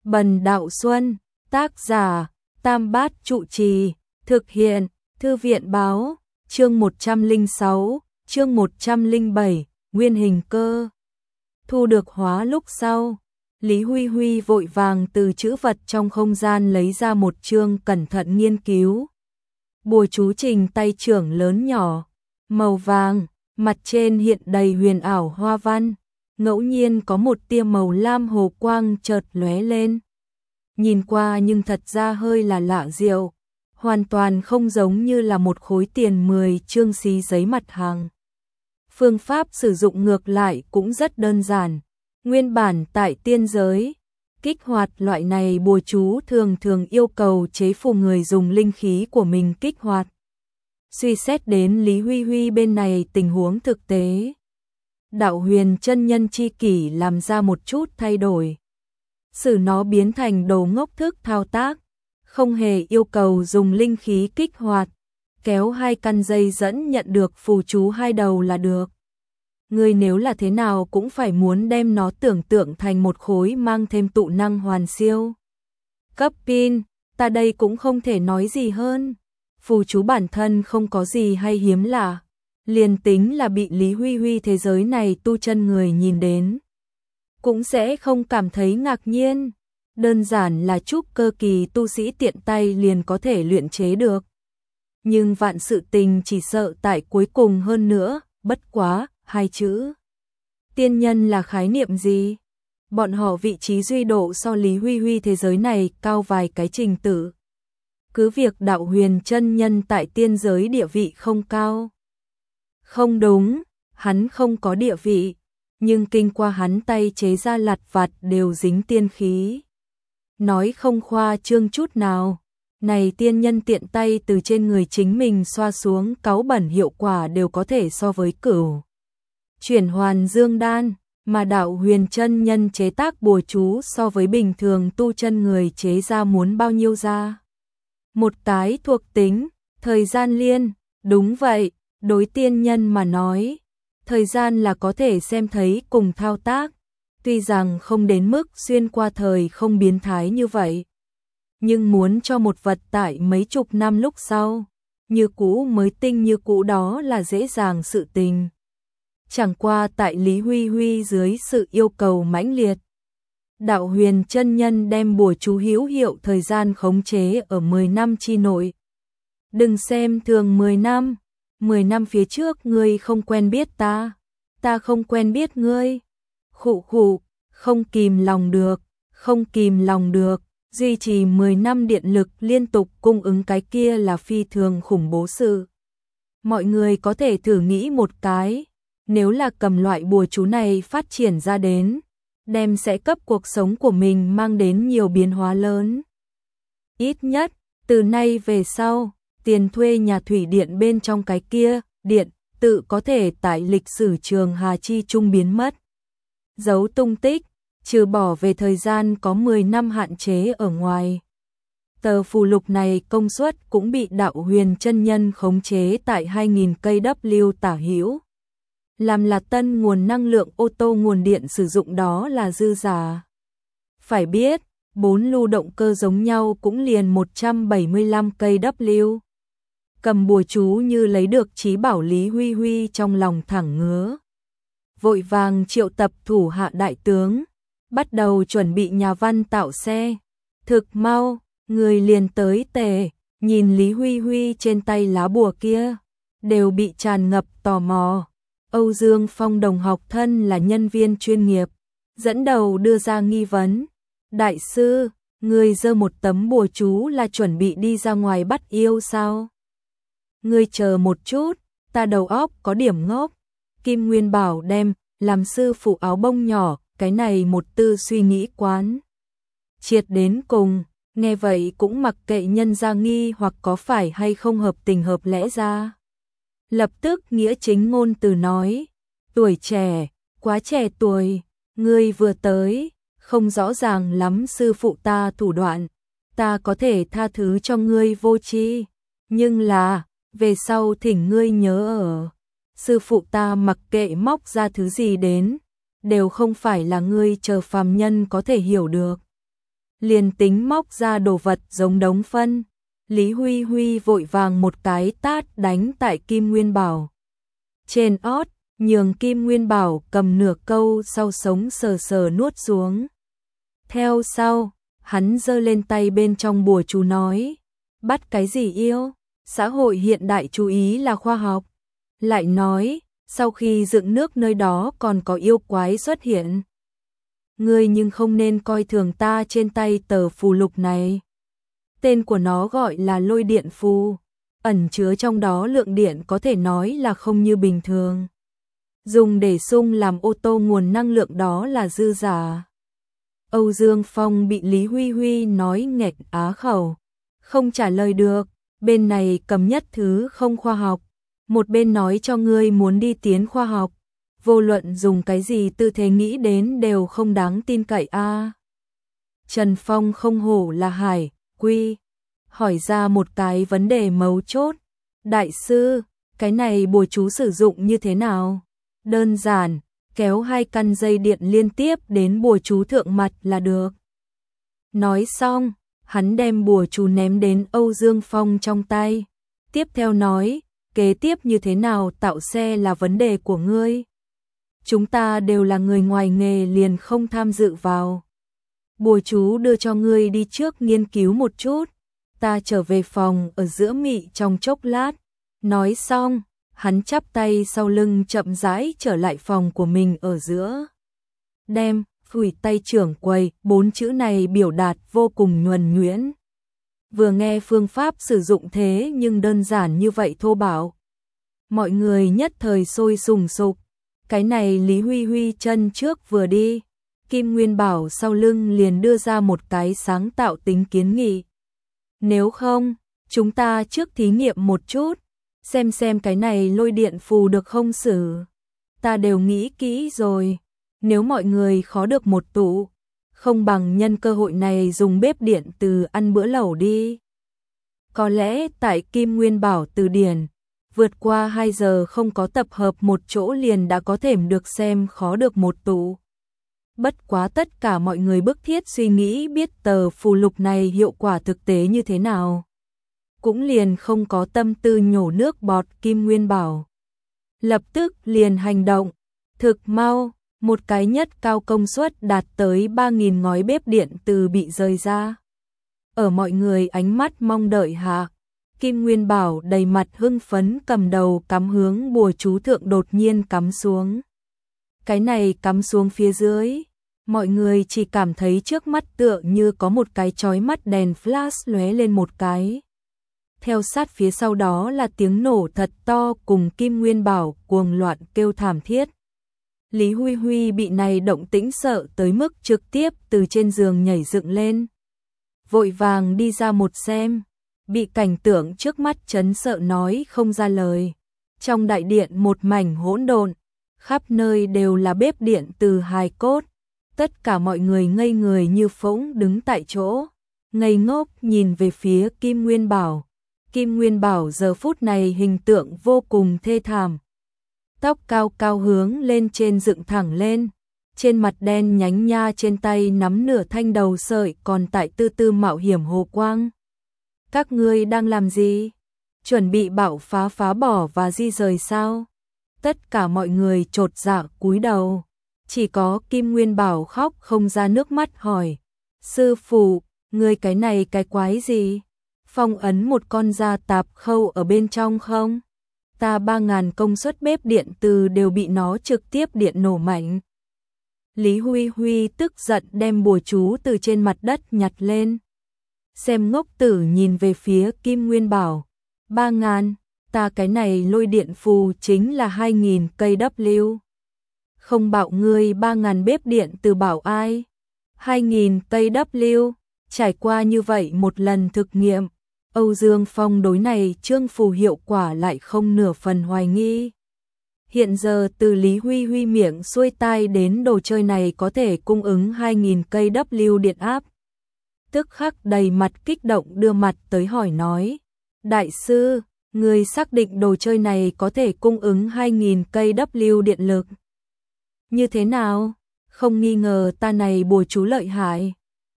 Bần Đạo Xuân, tác giả, Tam Bát Trụ Trì, thực hiện, Thư viện báo, chương 106, chương 107, nguyên hình cơ. Thu được hóa lúc sau, Lý Huy Huy vội vàng từ chữ vật trong không gian lấy ra một chương cẩn thận nghiên cứu. Bùa chú trình tay trưởng lớn nhỏ, màu vàng, mặt trên hiện đầy huyền ảo hoa văn, ngẫu nhiên có một tia màu lam hồ quang chợt lóe lên. Nhìn qua nhưng thật ra hơi là lạ diệu, hoàn toàn không giống như là một khối tiền 10 chương xí giấy mặt hàng. Phương pháp sử dụng ngược lại cũng rất đơn giản. Nguyên bản tại tiên giới, kích hoạt loại này bùa chú thường thường yêu cầu chế phù người dùng linh khí của mình kích hoạt. Suy xét đến Lý Huy Huy bên này tình huống thực tế, Đạo Huyền chân nhân chi kỷ làm ra một chút thay đổi. Sử nó biến thành đồ ngốc thức thao tác, không hề yêu cầu dùng linh khí kích hoạt, kéo 2 căn dây dẫn nhận được phù chú 2 đầu là được. Người nếu là thế nào cũng phải muốn đem nó tưởng tượng thành một khối mang thêm tụ năng hoàn siêu. Cấp pin, ta đây cũng không thể nói gì hơn. Phù chú bản thân không có gì hay hiếm lạ, liền tính là bị Lý Huy Huy thế giới này tu chân người nhìn đến, cũng sẽ không cảm thấy ngạc nhiên. Đơn giản là trúc cơ kỳ tu sĩ tiện tay liền có thể luyện chế được. Nhưng vạn sự tình chỉ sợ tại cuối cùng hơn nữa, bất quá, 2 chữ. Tiên nhân là khái niệm gì? Bọn họ vị trí duy độ so Lý Huy Huy thế giới này cao vài cái trình tự. Cứ việc Đạo Huyền chân nhân tại tiên giới địa vị không cao. Không đúng, hắn không có địa vị, nhưng kinh qua hắn tay chế ra lặt vặt đều dính tiên khí. Nói không khoa trương chút nào, này tiên nhân tiện tay từ trên người chính mình xoa xuống cáu bẩn hiệu quả đều có thể so với cửu chuyển hoàn dương đan, mà Đạo Huyền chân nhân chế tác bùa chú so với bình thường tu chân người chế ra muốn bao nhiêu ra. Một cái thuộc tính, thời gian liên, đúng vậy, đối tiên nhân mà nói, thời gian là có thể xem thấy cùng thao tác, tuy rằng không đến mức xuyên qua thời không biến thái như vậy. Nhưng muốn cho một vật tại mấy chục năm lúc sau, như cũ mới tinh như cũ đó là dễ dàng sự tình. Chẳng qua tại Lý Huy Huy dưới sự yêu cầu mãnh liệt, Đạo Huyền chân nhân đem bùa chú hữu hiệu thời gian khống chế ở 10 năm chi nội. Đừng xem thường 10 năm, 10 năm phía trước ngươi không quen biết ta, ta không quen biết ngươi. Khụ khụ, không kìm lòng được, không kìm lòng được, duy trì 10 năm điện lực liên tục cung ứng cái kia là phi thường khủng bố sự. Mọi người có thể thử nghĩ một cái, nếu là cầm loại bùa chú này phát triển ra đến, đem sẽ cấp cuộc sống của mình mang đến nhiều biến hóa lớn. Ít nhất, từ nay về sau, tiền thuê nhà thủy điện bên trong cái kia, điện, tự có thể tại lịch sử trường Hà Chi trung biến mất. Giấu tung tích, trừ bỏ về thời gian có 10 năm hạn chế ở ngoài. Tờ phù lục này công suất cũng bị Đạo Huyền chân nhân khống chế tại 2.000 cây W tả hữu. Làm là tân nguồn năng lượng ô tô nguồn điện sử dụng đó là dư giả. Phải biết, 4 lưu động cơ giống nhau cũng liền 175 cây W. Cầm bùa chú như lấy được trí bảo Lý Huy Huy trong lòng thẳng ngứa. Vội vàng triệu tập thủ hạ đại tướng, bắt đầu chuẩn bị nhà văn tạo xe. Thực mau, người liền tới tề, nhìn Lý Huy Huy trên tay lá bùa kia, đều bị tràn ngập tò mò. Âu Dương Phong đồng học thân là nhân viên chuyên nghiệp, dẫn đầu đưa ra nghi vấn. Đại sư, người giơ một tấm bùa chú là chuẩn bị đi ra ngoài bắt yêu sao? Ngươi chờ một chút, ta đầu óc có điểm ngốc. Kim Nguyên bảo đem, làm sư phụ áo bông nhỏ, cái này một tư suy nghĩ quán. Triệt đến cùng, nghe vậy cũng mặc kệ nhân ra nghi hoặc có phải hay không hợp tình hợp lẽ ra. Lập tức nghĩa chính ngôn từ nói, tuổi trẻ, quá trẻ tuổi, ngươi vừa tới, không rõ ràng lắm sư phụ ta thủ đoạn, ta có thể tha thứ cho ngươi vô tri, nhưng là, về sau thỉnh ngươi nhớ ở, sư phụ ta mặc kệ móc ra thứ gì đến, đều không phải là ngươi chờ phàm nhân có thể hiểu được. liền tính móc ra đồ vật giống đống phân. Lý Huy Huy vội vàng một cái tát đánh tại Kim Nguyên Bảo trên ót, nhường Kim Nguyên Bảo cầm nửa câu sau sống sờ sờ nuốt xuống. Theo sau, hắn giơ lên tay bên trong bùa chú nói, bắt cái gì yêu, xã hội hiện đại chú ý là khoa học. Lại nói, sau khi dựng nước nơi đó còn có yêu quái xuất hiện. Ngươi nhưng không nên coi thường ta trên tay tờ phù lục này. Tên của nó gọi là lôi điện phù, ẩn chứa trong đó lượng điện có thể nói là không như bình thường. Dùng để xung làm ô tô nguồn năng lượng đó là dư giả. Âu Dương Phong bị Lý Huy Huy nói nghẹt á khẩu, không trả lời được, bên này cầm nhất thứ không khoa học, một bên nói cho ngươi muốn đi tiến khoa học, vô luận dùng cái gì tư thế nghĩ đến đều không đáng tin cậy a. Trần Phong không hổ là Hải Quy, hỏi ra một cái vấn đề mấu chốt. Đại sư, cái này bùa chú sử dụng như thế nào? Đơn giản, kéo 2 căn dây điện liên tiếp đến bùa chú thượng mặt là được. Nói xong, hắn đem bùa chú ném đến Âu Dương Phong trong tay. Tiếp theo nói, kế tiếp như thế nào tạo xe là vấn đề của ngươi. Chúng ta đều là người ngoài nghề liền không tham dự vào. Bùa chú đưa cho ngươi đi trước nghiên cứu một chút. Ta trở về phòng ở giữa mị trong chốc lát. Nói xong, hắn chắp tay sau lưng chậm rãi trở lại phòng của mình ở giữa. Đem, phủi tay trưởng quầy, 4 chữ này biểu đạt vô cùng nhuần nhuyễn. Vừa nghe phương pháp sử dụng thế nhưng đơn giản như vậy thô bạo. Mọi người nhất thời sôi sùng sục. Cái này Lý Huy Huy chân trước vừa đi, Kim Nguyên Bảo sau lưng liền đưa ra một cái sáng tạo tính kiến nghị. Nếu không, chúng ta trước thí nghiệm một chút, xem cái này lôi điện phù được không xử. Ta đều nghĩ kỹ rồi, nếu mọi người khó được một tụ, không bằng nhân cơ hội này dùng bếp điện từ ăn bữa lẩu đi. Có lẽ tại Kim Nguyên Bảo từ điển, vượt qua 2 giờ không có tập hợp một chỗ liền đã có thể được xem khó được một tụ. Bất quá tất cả mọi người bức thiết suy nghĩ biết tờ phù lục này hiệu quả thực tế như thế nào. Cũng liền không có tâm tư nhổ nước bọt Kim Nguyên Bảo. Lập tức liền hành động, thực mau, một cái nhất cao công suất đạt tới 3.000 ngói bếp điện từ bị rời ra. Ở mọi người ánh mắt mong đợi hạ, Kim Nguyên Bảo đầy mặt hưng phấn cầm đầu cắm hướng bùa chú thượng đột nhiên cắm xuống. Cái này cắm xuống phía dưới, mọi người chỉ cảm thấy trước mắt tựa như có một cái chói mắt đèn flash lóe lên một cái. Theo sát phía sau đó là tiếng nổ thật to cùng Kim Nguyên Bảo cuồng loạn kêu thảm thiết. Lý Huy Huy bị này động tĩnh sợ tới mức trực tiếp từ trên giường nhảy dựng lên. Vội vàng đi ra một xem, bị cảnh tượng trước mắt chấn sợ nói không ra lời. Trong đại điện một mảnh hỗn độn, khắp nơi đều là bếp điện từ hài cốt. Tất cả mọi người ngây người như phỗng đứng tại chỗ, ngây ngốc nhìn về phía Kim Nguyên Bảo. Kim Nguyên Bảo giờ phút này hình tượng vô cùng thê thảm. Tóc cao cao hướng lên trên dựng thẳng lên, trên mặt đen nhánh nha trên tay nắm nửa thanh đầu sợi còn tại tư tư mạo hiểm hồ quang. Các ngươi đang làm gì? Chuẩn bị bạo phá bỏ và di rời sao? Tất cả mọi người chột dạ cúi đầu. Chỉ có Kim Nguyên Bảo khóc không ra nước mắt hỏi. Sư phụ, ngươi cái này cái quái gì? Phong ấn một con da tạp khâu ở bên trong không? Ta 3.000 công suất bếp điện từ đều bị nó trực tiếp điện nổ mạnh. Lý Huy Huy tức giận đem bùa chú từ trên mặt đất nhặt lên. Xem ngốc tử nhìn về phía Kim Nguyên Bảo. 3.000, ta cái này lôi điện phù chính là 2.000 cây W. Không bảo ngươi 3.000 bếp điện từ bảo ai. 2.000 cây W, trải qua như vậy một lần thực nghiệm. Âu Dương Phong đối này trương phù hiệu quả lại không nửa phần hoài nghi. Hiện giờ từ Lý Huy Huy miệng xuôi tai đến đồ chơi này có thể cung ứng 2.000 cây W điện áp. Tức khắc đầy mặt kích động đưa mặt tới hỏi nói. Đại sư, người xác định đồ chơi này có thể cung ứng 2.000 cây W điện lực. Như thế nào? Không nghi ngờ ta này bùa chú lợi hại.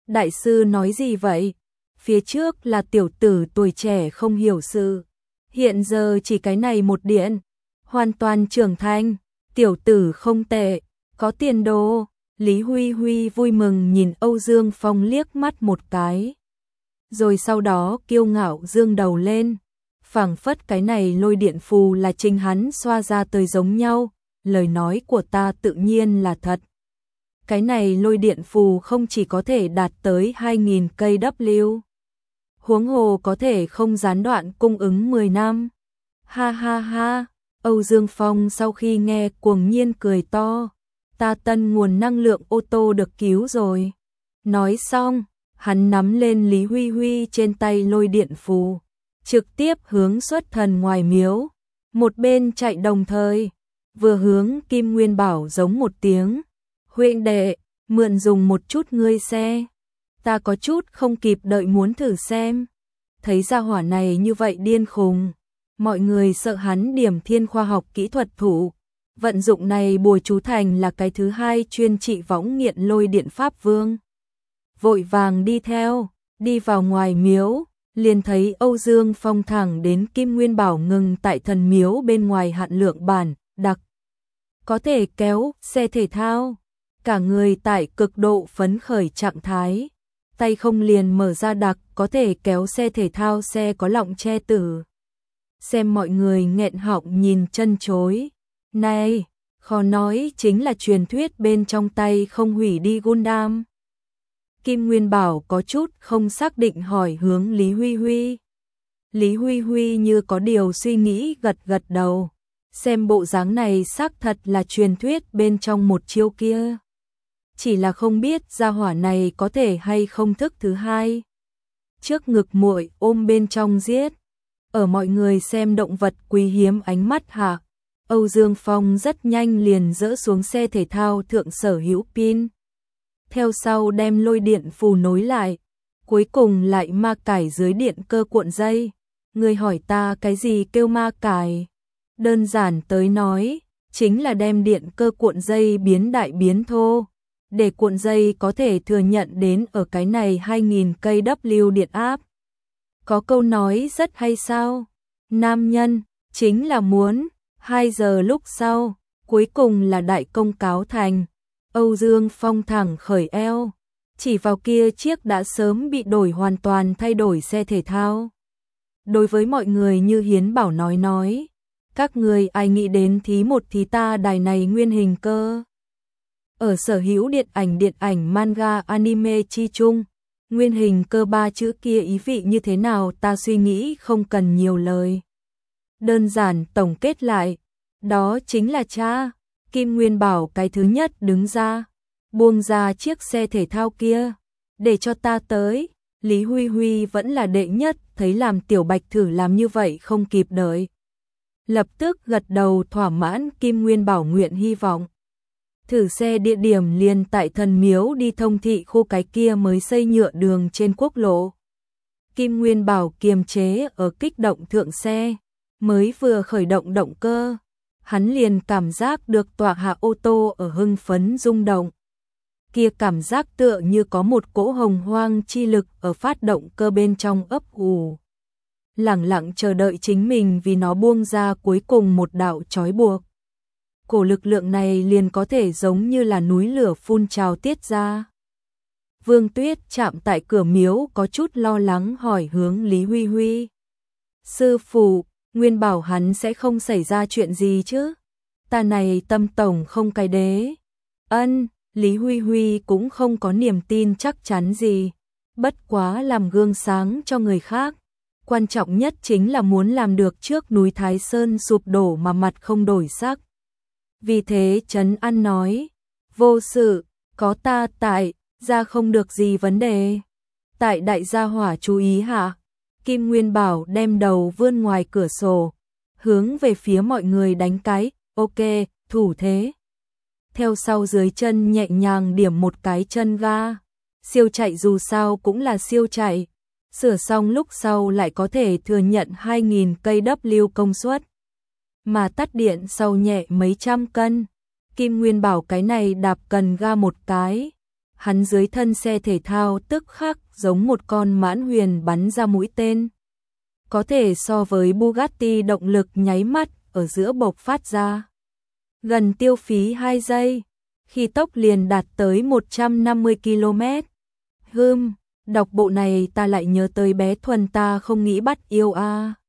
Đại sư nói gì vậy? Phía trước là tiểu tử tuổi trẻ không hiểu sự. Hiện giờ chỉ cái này một điện. Hoàn toàn trưởng thành. Tiểu tử không tệ. Có tiền đồ. Lý Huy Huy vui mừng nhìn Âu Dương Phong liếc mắt một cái. Rồi sau đó kiêu ngạo dương đầu lên. Phảng phất cái này lôi điện phù là chính hắn xoa ra tới giống nhau. Lời nói của ta tự nhiên là thật. Cái này lôi điện phù không chỉ có thể đạt tới 2.000 cây W. Huống hồ có thể không gián đoạn cung ứng 10 năm. Ha ha ha, Âu Dương Phong sau khi nghe cuồng nhiên cười to. Ta tân nguồn năng lượng ô tô được cứu rồi. Nói xong, hắn nắm lên Lý Huy Huy trên tay lôi điện phù. Trực tiếp hướng xuất thần ngoài miếu. Một bên chạy đồng thời. Vừa hướng Kim Nguyên Bảo giống một tiếng. Huynh đệ, mượn dùng một chút ngươi xe. Ta có chút không kịp đợi muốn thử xem. Thấy ra hỏa này như vậy điên khùng. Mọi người sợ hắn điểm thiên khoa học kỹ thuật thủ. Vận dụng này Bùi Chú Thành là cái thứ hai chuyên trị võng nghiện lôi điện pháp vương. Vội vàng đi theo, đi vào ngoài miếu, liền thấy Âu Dương Phong thẳng đến Kim Nguyên Bảo ngừng tại thần miếu bên ngoài hạn lượng bản, đặc. Có thể kéo xe thể thao. Cả người tại cực độ phấn khởi trạng thái. Tay không liền mở ra đặc có thể kéo xe thể thao xe có lọng che tử. Xem mọi người nghẹn họng nhìn chân chối. Này, khó nói chính là truyền thuyết bên trong tay không hủy đi Gundam. Kim Nguyên Bảo có chút không xác định hỏi hướng Lý Huy Huy. Lý Huy Huy như có điều suy nghĩ gật gật đầu. Xem bộ dáng này xác thật là truyền thuyết bên trong một chiêu kia. Chỉ là không biết gia hỏa này có thể hay không thức thứ hai. Trước ngực muội ôm bên trong giết. Ở mọi người xem động vật quý hiếm ánh mắt hạ. Âu Dương Phong rất nhanh liền dỡ xuống xe thể thao thượng sở hữu pin. Theo sau đem lôi điện phù nối lại. Cuối cùng lại ma cải dưới điện cơ cuộn dây. Người hỏi ta cái gì kêu ma cải? Đơn giản tới nói, chính là đem điện cơ cuộn dây biến đại biến thô. Để cuộn dây có thể thừa nhận đến ở cái này 2.000 cây W điện áp. Có câu nói rất hay sao? Nam nhân, chính là muốn, 2 giờ lúc sau, cuối cùng là đại công cáo thành. Âu Dương Phong thẳng khởi eo, chỉ vào kia chiếc đã sớm bị đổi hoàn toàn thay đổi xe thể thao. Đối với mọi người như Hiến Bảo nói, các người ai nghĩ đến thí một thí ta đài này nguyên hình cơ. Ở sở hữu điện ảnh manga anime chi chung, nguyên hình cơ 3 chữ kia ý vị như thế nào ta suy nghĩ không cần nhiều lời. Đơn giản tổng kết lại, đó chính là cha. Kim Nguyên Bảo cái thứ nhất đứng ra, buông ra chiếc xe thể thao kia, để cho ta tới. Lý Huy Huy vẫn là đệ nhất, thấy làm Tiểu Bạch thử làm như vậy không kịp đợi. Lập tức gật đầu thỏa mãn. Kim Nguyên Bảo nguyện hy vọng. Thử xe địa điểm liền tại thần miếu đi thông thị khu cái kia mới xây nhựa đường trên quốc lộ. Kim Nguyên Bảo kiềm chế ở kích động thượng xe, mới vừa khởi động động cơ. Hắn liền cảm giác được tọa hạ ô tô ở hưng phấn rung động. Kia cảm giác tựa như có một cỗ hồng hoang chi lực ở phát động cơ bên trong ấp ủ. Lẳng lặng chờ đợi chính mình vì nó buông ra cuối cùng một đạo trói buộc. Cổ lực lượng này liền có thể giống như là núi lửa phun trào tiết ra. Vương Tuyết chạm tại cửa miếu có chút lo lắng hỏi hướng Lý Huy Huy. Sư phụ, Nguyên bảo hắn sẽ không xảy ra chuyện gì chứ? Ta này tâm tổng không cái đế. Ân, Lý Huy Huy cũng không có niềm tin chắc chắn gì. Bất quá làm gương sáng cho người khác. Quan trọng nhất chính là muốn làm được trước núi Thái Sơn sụp đổ mà mặt không đổi sắc. Vì thế Trấn An nói, vô sự, có ta tại, ra không được gì vấn đề. Tại đại gia hỏa chú ý hạ, Kim Nguyên Bảo đem đầu vươn ngoài cửa sổ, hướng về phía mọi người đánh cái, ok, thủ thế. Theo sau dưới chân nhẹ nhàng điểm một cái chân ga, siêu chạy dù sao cũng là siêu chạy, sửa xong lúc sau lại có thể thừa nhận 2.000 cây W công suất. Mà tắt điện sau nhẹ mấy trăm cân, Kim Nguyên Bảo cái này đạp cần ga một cái, hắn dưới thân xe thể thao tức khắc giống một con mãn huyền bắn ra mũi tên. Có thể so với Bugatti động lực nháy mắt ở giữa bộc phát ra. Gần tiêu phí 2 giây, khi tốc liền đạt tới 150 km. Đọc bộ này ta lại nhớ tới bé Thuần ta không nghĩ bắt yêu a.